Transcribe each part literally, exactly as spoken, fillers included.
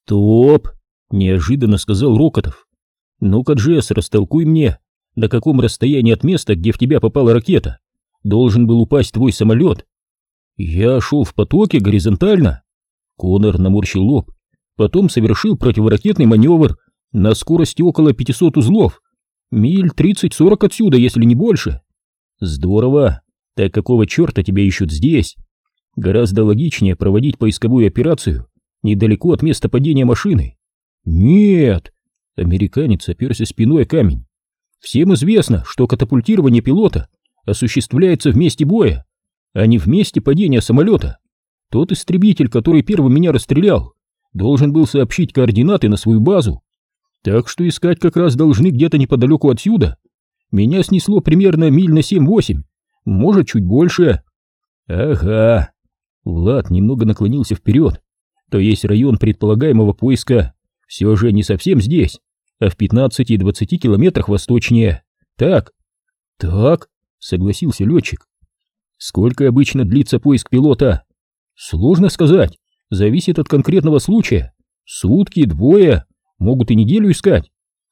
«Стоп!» — неожиданно сказал Рокотов. «Ну-ка, Джесс, растолкуй мне, на каком расстоянии от места, где в тебя попала ракета, должен был упасть твой самолет?» «Я шел в потоке горизонтально». Коннор наморщил лоб, потом совершил противоракетный маневр на скорости около пятисот узлов, миль тридцать-сорок отсюда, если не больше. «Здорово! Так какого черта тебя ищут здесь? Гораздо логичнее проводить поисковую операцию недалеко от места падения машины». «Нет!» — американец оперся спиной о камень. «Всем известно, что катапультирование пилота осуществляется в месте боя, а не в месте падения самолета. Тот истребитель, который первым меня расстрелял, должен был сообщить координаты на свою базу. Так что искать как раз должны где-то неподалеку отсюда. Меня снесло примерно миль на семь-восемь, может, чуть больше». «Ага». Влад немного наклонился вперед. «То есть район предполагаемого поиска все же не совсем здесь, а в пятнадцати-двадцати километрах восточнее. Так?» «Так», — согласился летчик. «Сколько обычно длится поиск пилота?» «Сложно сказать, зависит от конкретного случая. Сутки, двое, могут и неделю искать.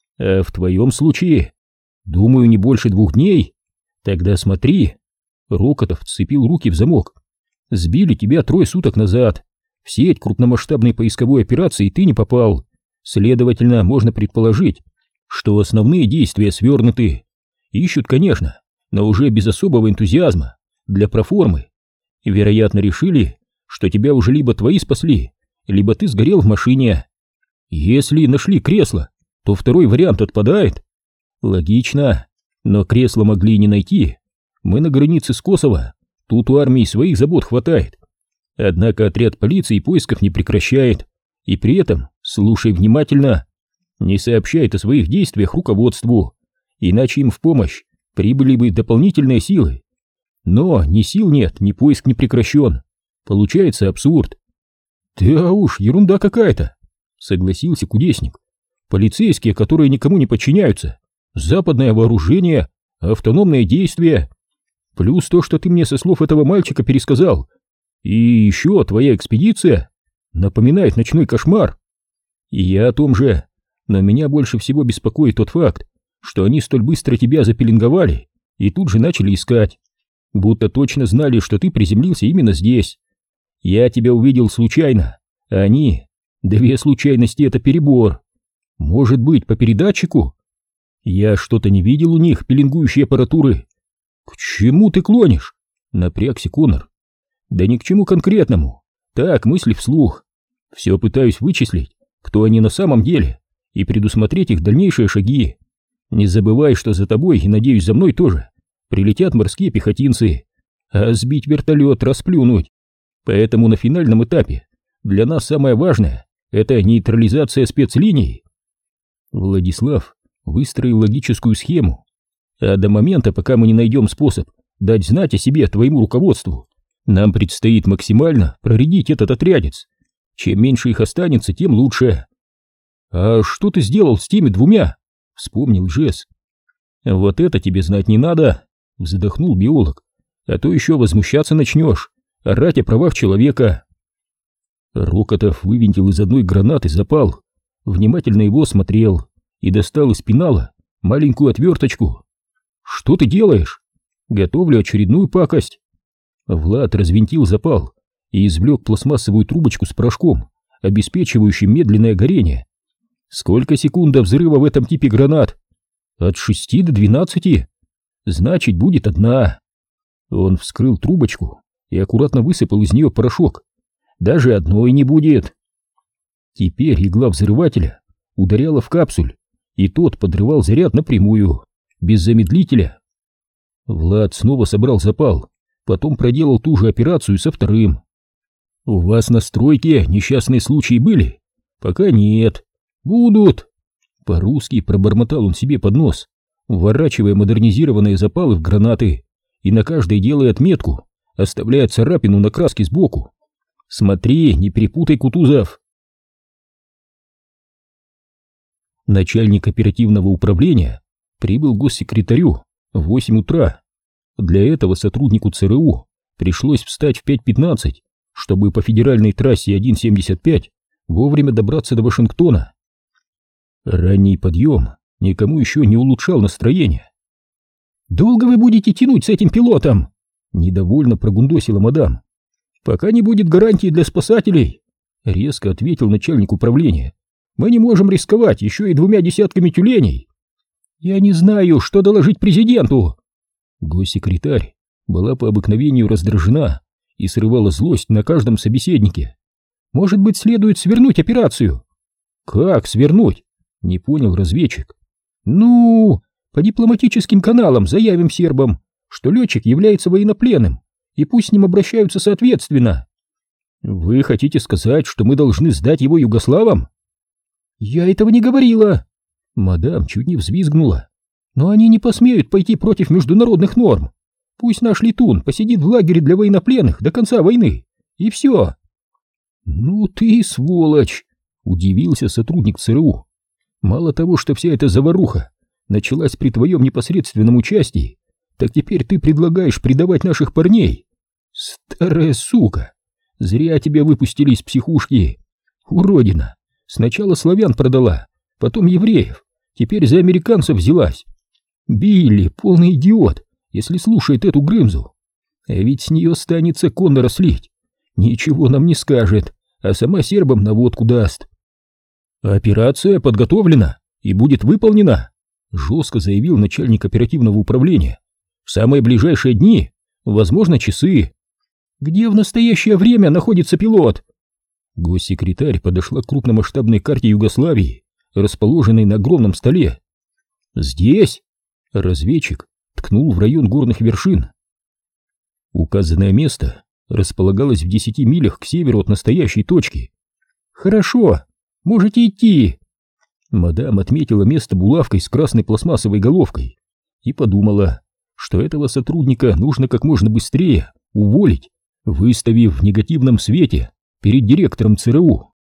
А в твоем случае, думаю, не больше двух дней. Тогда смотри». Рокотов сцепил руки в замок. «Сбили тебя трое суток назад. В сеть крупномасштабной поисковой операции ты не попал. Следовательно, можно предположить, что основные действия свернуты. Ищут, конечно, но уже без особого энтузиазма, для проформы. Вероятно, решили, что тебя уже либо твои спасли, либо ты сгорел в машине. Если нашли кресло, то второй вариант отпадает». «Логично, но кресло могли и не найти. Мы на границе с Косово, тут у армии своих забот хватает. Однако отряд полиции поисков не прекращает, и при этом, слушай внимательно, не сообщает о своих действиях руководству, иначе им в помощь прибыли бы дополнительные силы. Но ни сил нет, ни поиск не прекращен. Получается абсурд». «Да уж, ерунда какая-то», — согласился кудесник. «Полицейские, которые никому не подчиняются, западное вооружение, автономные действия, плюс то, что ты мне со слов этого мальчика пересказал. И еще твоя экспедиция напоминает ночной кошмар. И я о том же, но меня больше всего беспокоит тот факт, что они столь быстро тебя запеленговали и тут же начали искать, будто точно знали, что ты приземлился именно здесь. Я тебя увидел случайно, а они... Две случайности — это перебор. Может быть, по передатчику? Я что-то не видел у них пеленгующей аппаратуры». «К чему ты клонишь?» — напрягся Коннор. «Да ни к чему конкретному. Так, мысли вслух. Все пытаюсь вычислить, кто они на самом деле, и предусмотреть их дальнейшие шаги. Не забывай, что за тобой, и, надеюсь, за мной тоже, прилетят морские пехотинцы, а сбить вертолет, расплюнуть. Поэтому на финальном этапе для нас самое важное — это нейтрализация спецлиний». Владислав выстроил логическую схему. «А до момента, пока мы не найдем способ дать знать о себе твоему руководству, нам предстоит максимально проредить этот отрядец. Чем меньше их останется, тем лучше». «А что ты сделал с теми двумя?» — вспомнил Джесс. «Вот это тебе знать не надо», — вздохнул биолог. «А то еще возмущаться начнешь, орать о правах человека». Рокотов вывинтил из одной гранаты запал, внимательно его осмотрел и достал из пенала маленькую отверточку. «Что ты делаешь?» «Готовлю очередную пакость». Влад развинтил запал и извлек пластмассовую трубочку с порошком, обеспечивающим медленное горение. «Сколько секунд до взрыва в этом типе гранат?» «От шести до двенадцати. Значит, будет одна». Он вскрыл трубочку и аккуратно высыпал из нее порошок. «Даже одной не будет». Теперь игла взрывателя ударяла в капсуль, и тот подрывал заряд напрямую, без замедлителя. Влад снова собрал запал, потом проделал ту же операцию со вторым. «У вас на стройке несчастные случаи были?» «Пока нет. Будут». По-русски пробормотал он себе под нос, вворачивая модернизированные запалы в гранаты и на каждой делая отметку, оставляя царапину на краске сбоку. «Смотри, не перепутай, Кутузов». Начальник оперативного управления прибыл к госсекретарю в восемь утра. Для этого сотруднику ЦРУ пришлось встать в пять пятнадцать, чтобы по федеральной трассе один семьдесят пять вовремя добраться до Вашингтона. Ранний подъем никому еще не улучшал настроение. «Долго вы будете тянуть с этим пилотом?» — недовольно прогундосила мадам. «Пока не будет гарантии для спасателей», — резко ответил начальник управления. «Мы не можем рисковать еще и двумя десятками тюленей». «Я не знаю, что доложить президенту». Госсекретарь была по обыкновению раздражена и срывала злость на каждом собеседнике. «Может быть, следует свернуть операцию?» «Как свернуть?» — не понял разведчик. «Ну, по дипломатическим каналам заявим сербам, что летчик является военнопленным, и пусть с ним обращаются соответственно». «Вы хотите сказать, что мы должны сдать его югославам?» «Я этого не говорила». Мадам чуть не взвизгнула. «Но они не посмеют пойти против международных норм. Пусть наш летун посидит в лагере для военнопленных до конца войны, и все». «Ну ты сволочь!» — удивился сотрудник ЦРУ. «Мало того, что вся эта заваруха началась при твоем непосредственном участии, так теперь ты предлагаешь предавать наших парней. Старая сука! Зря тебя выпустили из психушки. Уродина! Сначала славян продала, потом евреев, теперь за американцев взялась. Билли, полный идиот, если слушает эту Грымзу. А ведь с нее станется Коннора слить. Ничего нам не скажет, а сама сербам наводку даст». «Операция подготовлена и будет выполнена», — жестко заявил начальник оперативного управления. «В самые ближайшие дни, возможно, часы». «Где в настоящее время находится пилот?» Госсекретарь подошла к крупномасштабной карте Югославии, расположенной на огромном столе. «Здесь?» — разведчик ткнул в район горных вершин. Указанное место располагалось в десяти милях к северу от настоящей точки. «Хорошо, можете идти». Мадам отметила место булавкой с красной пластмассовой головкой и подумала, что этого сотрудника нужно как можно быстрее уволить, выставив в негативном свете перед директором ЦРУ.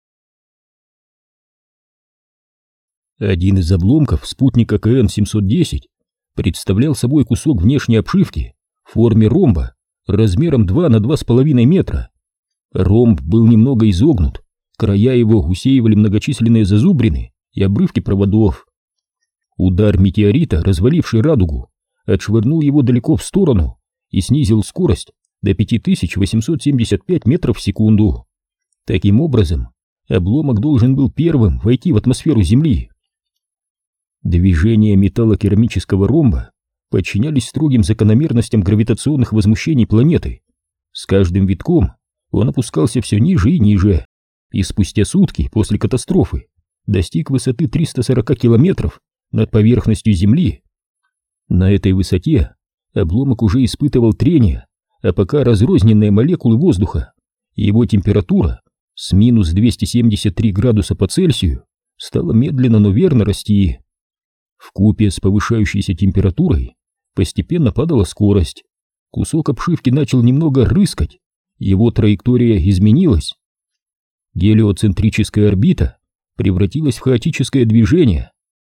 Один из обломков спутника Ка Эн семьсот десять представлял собой кусок внешней обшивки в форме ромба размером два на два с половиной метра. Ромб был немного изогнут, края его усеивали многочисленные зазубрины и обрывки проводов. Удар метеорита, разваливший радугу, отшвырнул его далеко в сторону и снизил скорость до пять тысяч восемьсот семьдесят пять метров в секунду. Таким образом, обломок должен был первым войти в атмосферу Земли. Движения металлокерамического ромба подчинялись строгим закономерностям гравитационных возмущений планеты. С каждым витком он опускался все ниже и ниже, и спустя сутки после катастрофы достиг высоты триста сорок километров над поверхностью Земли. На этой высоте обломок уже испытывал трение, а пока разрозненные молекулы воздуха, и его температура с минус двести семьдесят три градуса по Цельсию стала медленно, но верно расти. Вкупе с повышающейся температурой постепенно падала скорость. Кусок обшивки начал немного рыскать, его траектория изменилась. Гелиоцентрическая орбита превратилась в хаотическое движение.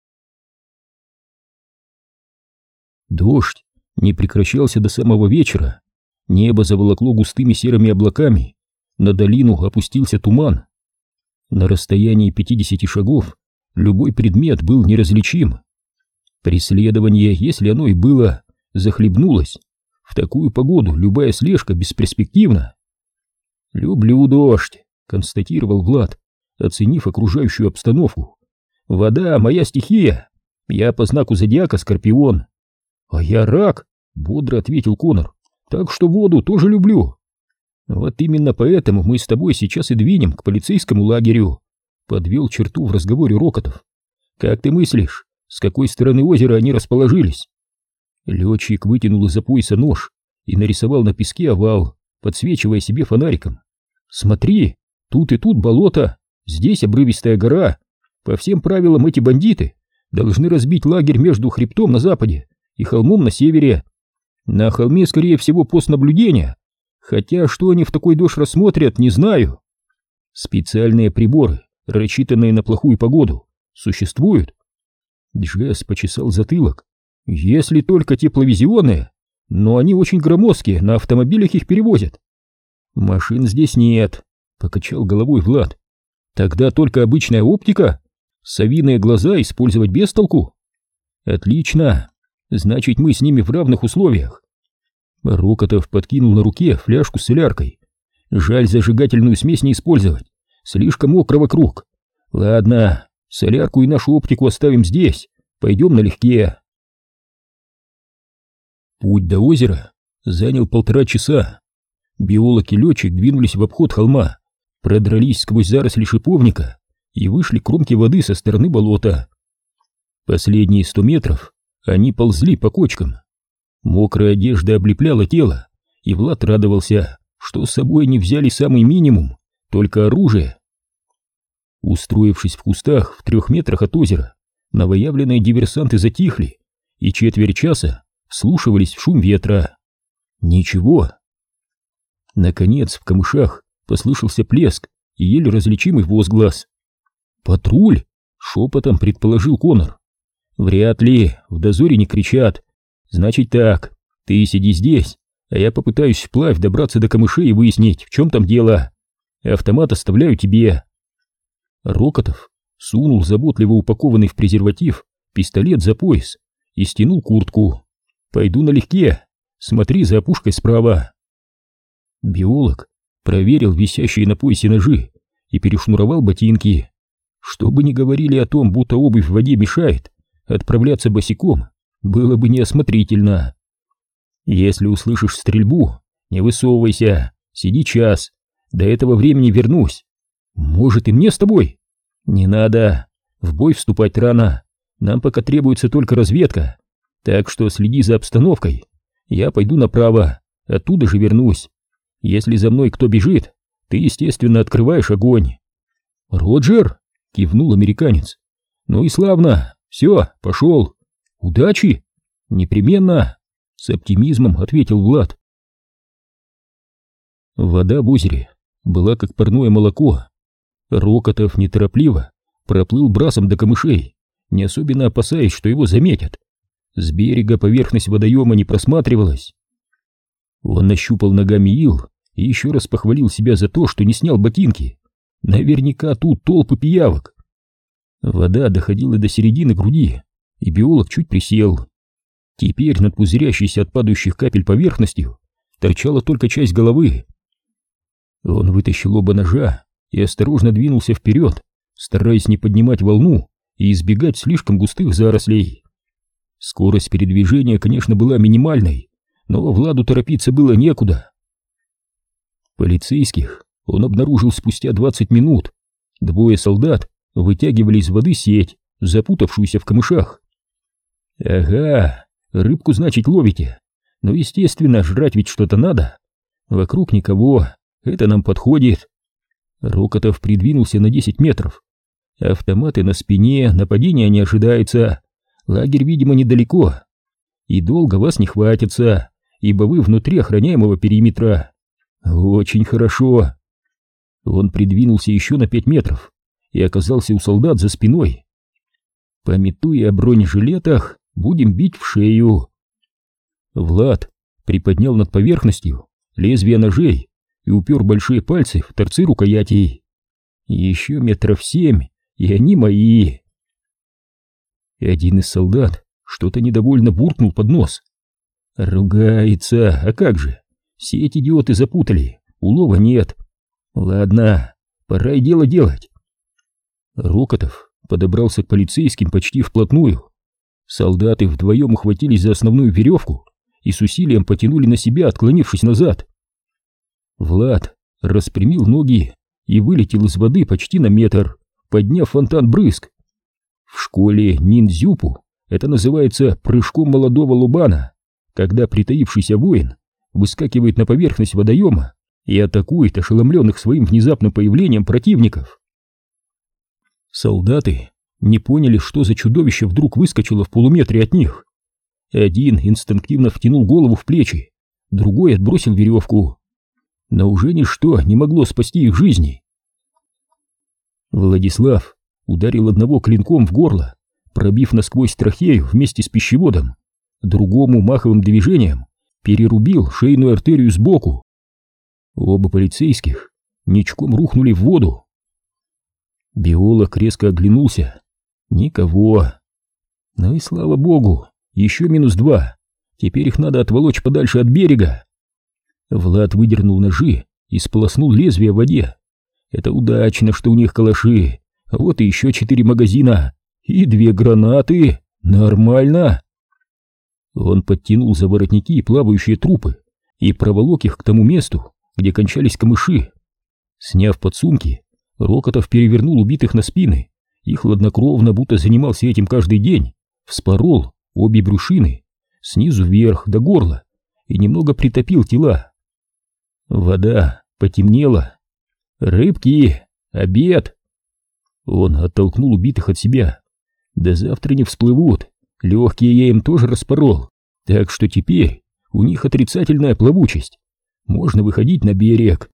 Дождь не прекращался до самого вечера. Небо заволокло густыми серыми облаками, на долину опустился туман. На расстоянии пятидесяти шагов любой предмет был неразличим. Преследование, если оно и было, захлебнулось. В такую погоду любая слежка бесперспективна. «Люблю дождь», — констатировал Влад, оценив окружающую обстановку. «Вода — моя стихия. Я по знаку зодиака Скорпион». «А я рак», — бодро ответил Коннор. «Так что воду тоже люблю». «Вот именно поэтому мы с тобой сейчас и двинем к полицейскому лагерю», — подвел черту в разговоре Рокотов. «Как ты мыслишь, с какой стороны озера они расположились?» Летчик вытянул из-за пояса нож и нарисовал на песке овал, подсвечивая себе фонариком. «Смотри, тут и тут болото, здесь обрывистая гора. По всем правилам эти бандиты должны разбить лагерь между хребтом на западе и холмом на севере. На холме, скорее всего, пост наблюдения, хотя что они в такой дождь рассмотрят, не знаю. Специальные приборы, рассчитанные на плохую погоду, существуют?» Джесс почесал затылок. «Если только тепловизионные, но они очень громоздкие, на автомобилях их перевозят». «Машин здесь нет», — покачал головой Влад. Тогда только обычная оптика? Совиные глаза использовать без толку? Отлично. Значит, мы с ними в равных условиях. Рокотов подкинул на руке фляжку с соляркой. Жаль, зажигательную смесь не использовать. Слишком мокро вокруг. Ладно, солярку и нашу оптику оставим здесь. Пойдем налегке. Путь до озера занял полтора часа. Биолог и летчик двинулись в обход холма, продрались сквозь заросли шиповника и вышли к кромке воды со стороны болота. Последние сто метров они ползли по кочкам. Мокрая одежда облепляла тело, и Влад радовался, что с собой не взяли самый минимум, только оружие. Устроившись в кустах в трех метрах от озера, новоявленные диверсанты затихли и четверть часа вслушивались в шум ветра. Ничего. Наконец в камышах послышался плеск и еле различимый возглас. «Патруль!» — шепотом предположил Коннор. «Вряд ли, в дозоре не кричат. Значит так, ты сиди здесь, а я попытаюсь вплавь добраться до камышей и выяснить, в чем там дело. Автомат оставляю тебе». Рокотов сунул заботливо упакованный в презерватив пистолет за пояс и стянул куртку. «Пойду налегке, смотри за опушкой справа». Биолог проверил висящие на поясе ножи и перешнуровал ботинки. Что бы ни говорили о том, будто обувь в воде мешает, отправляться босиком было бы неосмотрительно. «Если услышишь стрельбу, не высовывайся, сиди час, до этого времени вернусь. Может, и мне с тобой? Не надо, в бой вступать рано, нам пока требуется только разведка, так что следи за обстановкой. Я пойду направо, оттуда же вернусь. Если за мной кто бежит, ты, естественно, открываешь огонь». «Роджер!» — кивнул американец. «Ну и славно, все, пошел. Удачи!» «Непременно!» — с оптимизмом ответил Влад. Вода в озере была как парное молоко. Рокотов неторопливо проплыл брасом до камышей, не особенно опасаясь, что его заметят. С берега поверхность водоема не просматривалась. Он нащупал ногами ил и еще раз похвалил себя за то, что не снял ботинки. Наверняка тут толпы пиявок. Вода доходила до середины груди, и биолог чуть присел. Теперь над пузырящейся от падающих капель поверхностью торчала только часть головы. Он вытащил оба ножа и осторожно двинулся вперед, стараясь не поднимать волну и избегать слишком густых зарослей. Скорость передвижения, конечно, была минимальной, но Владу торопиться было некуда. Полицейских он обнаружил спустя двадцать минут. Двое солдат вытягивали из воды сеть, запутавшуюся в камышах. «Ага, рыбку, значит, ловите. Но, естественно, жрать ведь что-то надо. Вокруг никого, это нам подходит». Рокотов придвинулся на десять метров. Автоматы на спине, нападения не ожидается. Лагерь, видимо, недалеко. И долго вас не хватится, ибо вы внутри охраняемого периметра. Очень хорошо. Он придвинулся еще на пять метров и оказался у солдат за спиной. Памятуя о бронежилетах, будем бить в шею. Влад приподнял над поверхностью лезвия ножей и упер большие пальцы в торцы рукоятей. Еще метров семь, и они мои. Один из солдат что-то недовольно буркнул под нос. Ругается, а как же? Сеть идиоты запутали, улова нет. Ладно, пора и дело делать. Рокотов подобрался к полицейским почти вплотную. Солдаты вдвоем ухватились за основную веревку и с усилием потянули на себя, отклонившись назад. Влад распрямил ноги и вылетел из воды почти на метр, подняв фонтан брызг. В школе ниндзюпу это называется прыжком молодого лубана, когда притаившийся воин выскакивает на поверхность водоема и атакует ошеломленных своим внезапным появлением противников. Солдаты не поняли, что за чудовище вдруг выскочило в полуметре от них. Один инстинктивно втянул голову в плечи, другой отбросил веревку. Но уже ничто не могло спасти их жизни. Владислав ударил одного клинком в горло, пробив насквозь трахею вместе с пищеводом, другому маховым движением перерубил шейную артерию сбоку. Оба полицейских ничком рухнули в воду. Биолог резко оглянулся. Никого. Ну и слава богу, еще минус два. Теперь их надо отволочь подальше от берега. Влад выдернул ножи и сполоснул лезвие в воде. Это удачно, что у них калаши. Вот и еще четыре магазина. И две гранаты. Нормально. Он подтянул за воротники плавающие трупы и проволок их к тому месту, где кончались камыши. Сняв подсумки, Рокотов перевернул убитых на спины и хладнокровно, будто занимался этим каждый день, вспорол обе брюшины снизу вверх до горла и немного притопил тела. Вода потемнела. «Рыбки! Обед!» Он оттолкнул убитых от себя. «До завтра не всплывут. Легкие я им тоже распорол, так что теперь у них отрицательная плавучесть. Можно выходить на берег».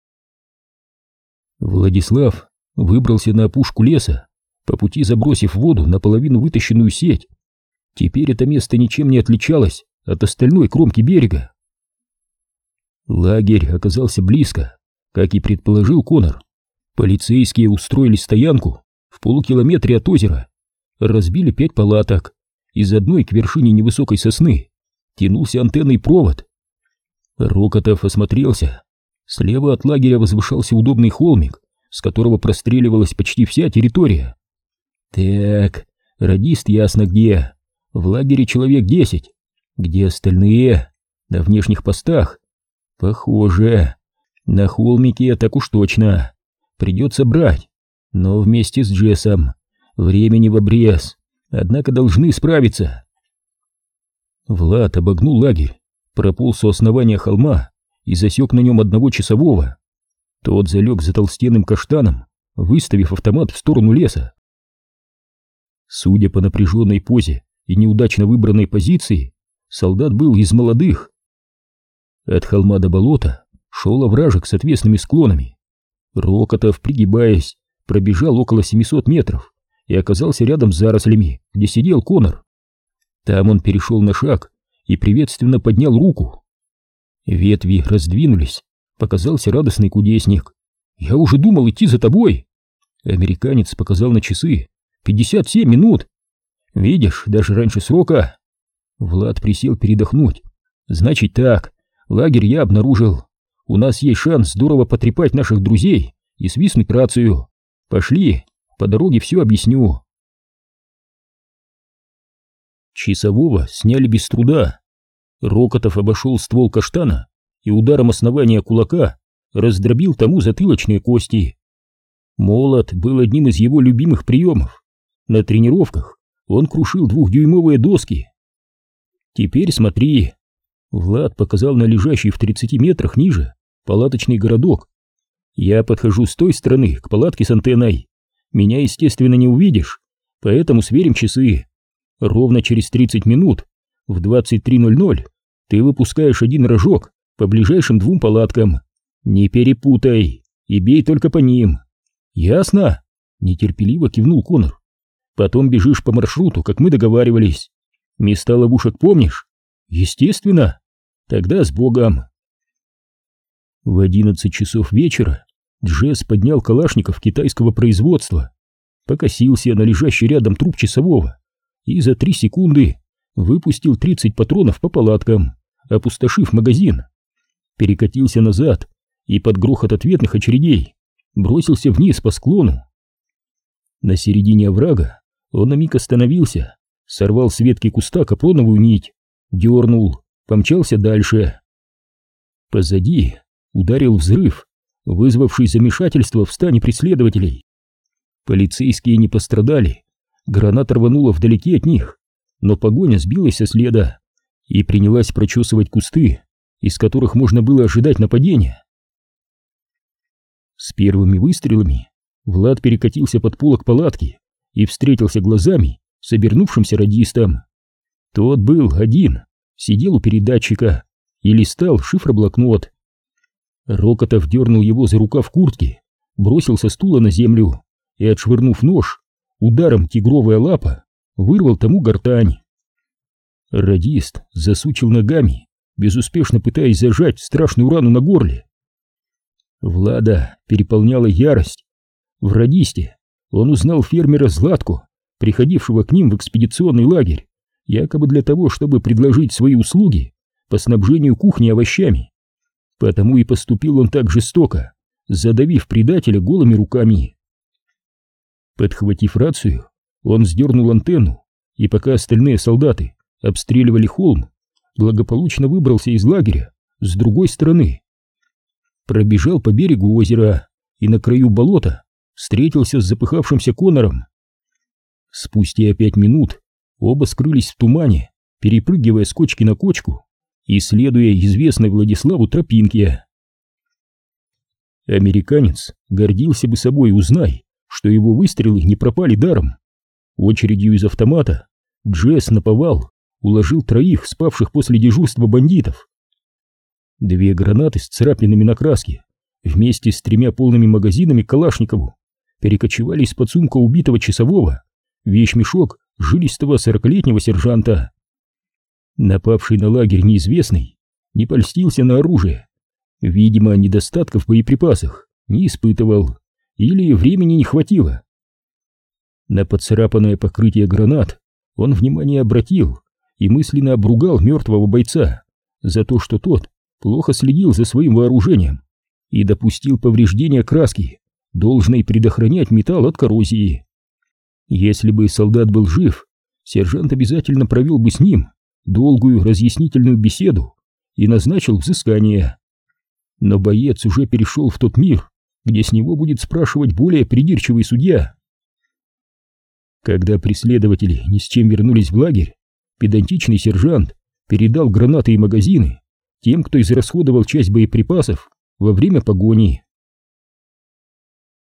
Владислав выбрался на опушку леса, по пути забросив в воду наполовину вытащенную сеть. Теперь это место ничем не отличалось от остальной кромки берега. Лагерь оказался близко, как и предположил Конор. Полицейские устроили стоянку в полукилометре от озера, разбили пять палаток. Из одной к вершине невысокой сосны тянулся антенный провод. Рокотов осмотрелся. Слева от лагеря возвышался удобный холмик, с которого простреливалась почти вся территория. Так, радист ясно где. В лагере человек десять. Где остальные? На внешних постах? Похоже. На холмике так уж точно. Придется брать. Но вместе с Джессом. Времени в обрез. Однако должны справиться. Влад обогнул лагерь, прополз у основания холма и засек на нем одного часового. Тот залег за толстенным каштаном, выставив автомат в сторону леса. Судя по напряженной позе и неудачно выбранной позиции, солдат был из молодых. От холма до болота шел овражек с отвесными склонами. Рокотов, пригибаясь, пробежал около семисот метров и оказался рядом с зарослями, где сидел Конор. Там он перешел на шаг и приветственно поднял руку. Ветви раздвинулись, показался радостный кудесник. «Я уже думал идти за тобой!» Американец показал на часы. «пятьдесят семь минут! Видишь, даже раньше срока!» Влад присел передохнуть. «Значит так, лагерь я обнаружил. У нас есть шанс здорово потрепать наших друзей и свистнуть рацию. Пошли, по дороге все объясню». Часового сняли без труда. Рокотов обошел ствол каштана и ударом основания кулака раздробил тому затылочные кости. Молот был одним из его любимых приемов. На тренировках он крушил двухдюймовые доски. «Теперь смотри». Влад показал на лежащий в тридцати метрах ниже палаточный городок. «Я подхожу с той стороны к палатке с антенной. Меня, естественно, не увидишь, поэтому сверим часы. Ровно через тридцать минут в двадцать три ноль ноль ты выпускаешь один рожок по ближайшим двум палаткам. Не перепутай и бей только по ним. Ясно?» Нетерпеливо кивнул Конор. «Потом бежишь по маршруту, как мы договаривались. Места ловушек помнишь?» «Естественно. Тогда с Богом». В одиннадцать часов вечера Джесс поднял калашников китайского производства, покосился на лежащий рядом труп часового и за три секунды выпустил тридцать патронов по палаткам, опустошив магазин. Перекатился назад и под грохот ответных очередей бросился вниз по склону. На середине оврага он на миг остановился, сорвал с ветки куста капроновую нить, дернул, помчался дальше. Позади ударил взрыв, вызвавший замешательство в стане преследователей. Полицейские не пострадали, граната рванула вдалеке от них, но погоня сбилась со следа и принялась прочесывать кусты, из которых можно было ожидать нападения. С первыми выстрелами Влад перекатился под полок палатки и встретился глазами с обернувшимся радистом. Тот был один, сидел у передатчика и листал шифроблокнот. Рокотов дернул его за рукав куртки, бросил со стула на землю и, отшвырнув нож, ударом тигровая лапа вырвал тому гортань. Радист засучил ногами, безуспешно пытаясь зажать страшную рану на горле. Влада переполняла ярость. В радисте он узнал фермера Златко, приходившего к ним в экспедиционный лагерь, якобы для того, чтобы предложить свои услуги по снабжению кухни овощами. Потому и поступил он так жестоко, задавив предателя голыми руками. Подхватив рацию, он сдернул антенну, и пока остальные солдаты обстреливали холм, благополучно выбрался из лагеря с другой стороны. Пробежал по берегу озера и на краю болота встретился с запыхавшимся Коннором. Спустя пять минут оба скрылись в тумане, перепрыгивая с кочки на кочку и следуя известной Владиславу тропинке. Американец гордился бы собой, узнай, что его выстрелы не пропали даром. Очередью из автомата Джесс наповал уложил троих спавших после дежурства бандитов. Две гранаты с царапинами на краске вместе с тремя полными магазинами к Калашникову перекочевали из-под сумка убитого часового в вещмешок жилистого сорокалетнего сержанта. Напавший на лагерь неизвестный не польстился на оружие, видимо, недостатков в боеприпасах не испытывал или времени не хватило. На поцарапанное покрытие гранат он внимание обратил и мысленно обругал мертвого бойца за то, что тот плохо следил за своим вооружением и допустил повреждения краски, должной предохранять металл от коррозии. Если бы солдат был жив, сержант обязательно провел бы с ним долгую разъяснительную беседу и назначил взыскание. Но боец уже перешел в тот мир, где с него будет спрашивать более придирчивый судья. Когда преследователи ни с чем вернулись в лагерь, педантичный сержант передал гранаты и магазины тем, кто израсходовал часть боеприпасов во время погони.